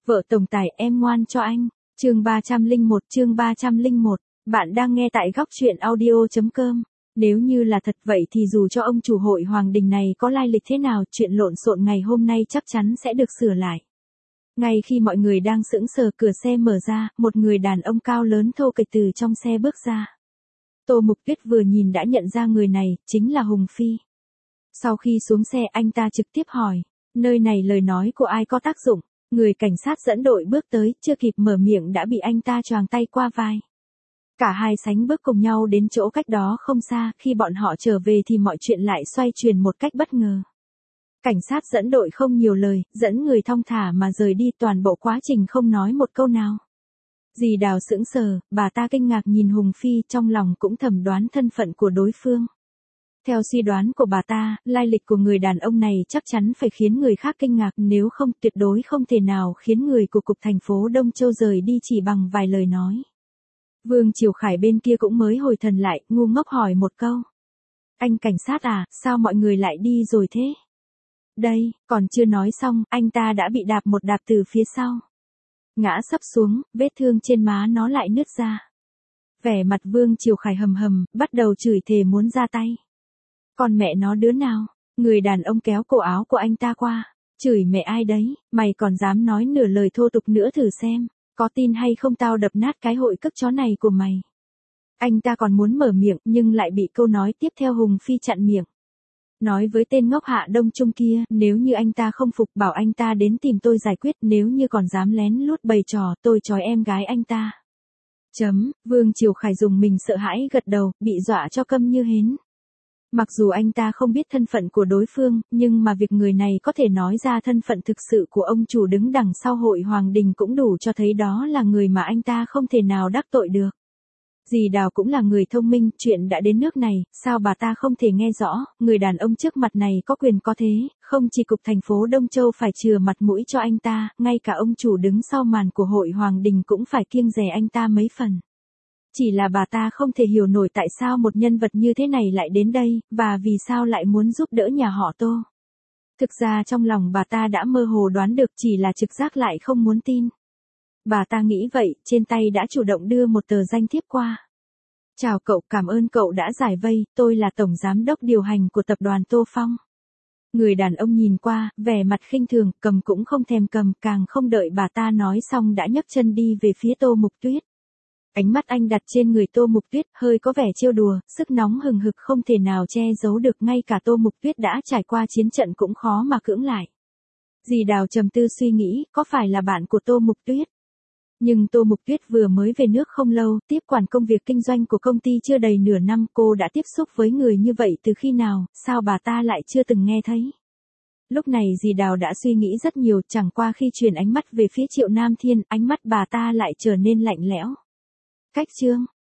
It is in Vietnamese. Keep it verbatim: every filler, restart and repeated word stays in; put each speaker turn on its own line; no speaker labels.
Vợ tổng tài em ngoan cho anh. Chương ba trăm lẻ một, chương ba trăm lẻ một. Bạn đang nghe tại góc truyện audio chấm com. Nếu như là thật vậy thì dù cho ông chủ hội Hoàng Đình này có lai lịch thế nào, chuyện lộn xộn ngày hôm nay chắc chắn sẽ được sửa lại. Ngay khi mọi người đang sững sờ, cửa xe mở ra, một người đàn ông cao lớn thô kệch từ trong xe bước ra. Tô Mục Tuyết vừa nhìn đã nhận ra người này, chính là Hùng Phi. Sau khi xuống xe anh ta trực tiếp hỏi, nơi này lời nói của ai có tác dụng? Người cảnh sát dẫn đội bước tới, chưa kịp mở miệng đã bị anh ta choàng tay qua vai. Cả hai sánh bước cùng nhau đến chỗ cách đó không xa, khi bọn họ trở về thì mọi chuyện lại xoay chuyển một cách bất ngờ. Cảnh sát dẫn đội không nhiều lời, dẫn người thong thả mà rời đi, toàn bộ quá trình không nói một câu nào. Dì Đào sững sờ, bà ta kinh ngạc nhìn Hùng Phi, trong lòng cũng thầm đoán thân phận của đối phương. Theo suy đoán của bà ta, lai lịch của người đàn ông này chắc chắn phải khiến người khác kinh ngạc, nếu không tuyệt đối không thể nào khiến người của cục thành phố Đông Châu rời đi chỉ bằng vài lời nói. Vương Triều Khải bên kia cũng mới hồi thần lại, ngu ngốc hỏi một câu. Anh cảnh sát à, sao mọi người lại đi rồi thế? Đây, còn chưa nói xong, anh ta đã bị đạp một đạp từ phía sau. Ngã sấp xuống, vết thương trên má nó lại nứt ra. Vẻ mặt Vương Triều Khải hầm hầm, bắt đầu chửi thề muốn ra tay. Còn mẹ nó đứa nào? Người đàn ông kéo cổ áo của anh ta qua. Chửi mẹ ai đấy, mày còn dám nói nửa lời thô tục nữa thử xem. Có tin hay không tao đập nát cái hội cất chó này của mày. Anh ta còn muốn mở miệng nhưng lại bị câu nói tiếp theo Hùng Phi chặn miệng. Nói với tên ngốc Hạ Đông Trung kia, nếu như anh ta không phục bảo anh ta đến tìm tôi giải quyết, nếu như còn dám lén lút bày trò tôi trói em gái anh ta. Chấm, Vương Triều Khải dùng mình sợ hãi gật đầu, bị dọa cho câm như hến. Mặc dù anh ta không biết thân phận của đối phương, nhưng mà việc người này có thể nói ra thân phận thực sự của ông chủ đứng đằng sau hội Hoàng Đình cũng đủ cho thấy đó là người mà anh ta không thể nào đắc tội được. Dì Đào cũng là người thông minh, chuyện đã đến nước này, sao bà ta không thể nghe rõ, người đàn ông trước mặt này có quyền có thế, không chỉ cục thành phố Đông Châu phải chừa mặt mũi cho anh ta, ngay cả ông chủ đứng sau màn của hội Hoàng Đình cũng phải kiêng dè anh ta mấy phần. Chỉ là bà ta không thể hiểu nổi tại sao một nhân vật như thế này lại đến đây, và vì sao lại muốn giúp đỡ nhà họ Tô. Thực ra trong lòng bà ta đã mơ hồ đoán được, chỉ là trực giác lại không muốn tin. Bà ta nghĩ vậy, trên tay đã chủ động đưa một tờ danh thiếp qua. Chào cậu, cảm ơn cậu đã giải vây, tôi là tổng giám đốc điều hành của tập đoàn Tô Phong. Người đàn ông nhìn qua, vẻ mặt khinh thường, cầm cũng không thèm cầm, càng không đợi bà ta nói xong đã nhấc chân đi về phía Tô Mục Tuyết. Ánh mắt anh đặt trên người Tô Mục Tuyết, hơi có vẻ trêu đùa, sức nóng hừng hực không thể nào che giấu được, ngay cả Tô Mục Tuyết đã trải qua chiến trận cũng khó mà cưỡng lại. Dì Đào trầm tư suy nghĩ, có phải là bạn của Tô Mục Tuyết? Nhưng Tô Mục Tuyết vừa mới về nước không lâu, tiếp quản công việc kinh doanh của công ty chưa đầy nửa năm, cô đã tiếp xúc với người như vậy từ khi nào, sao bà ta lại chưa từng nghe thấy? Lúc này dì Đào đã suy nghĩ rất nhiều, chẳng qua khi chuyển ánh mắt về phía Triệu Nam Thiên, ánh mắt bà ta lại trở nên lạnh lẽo. Cách chương,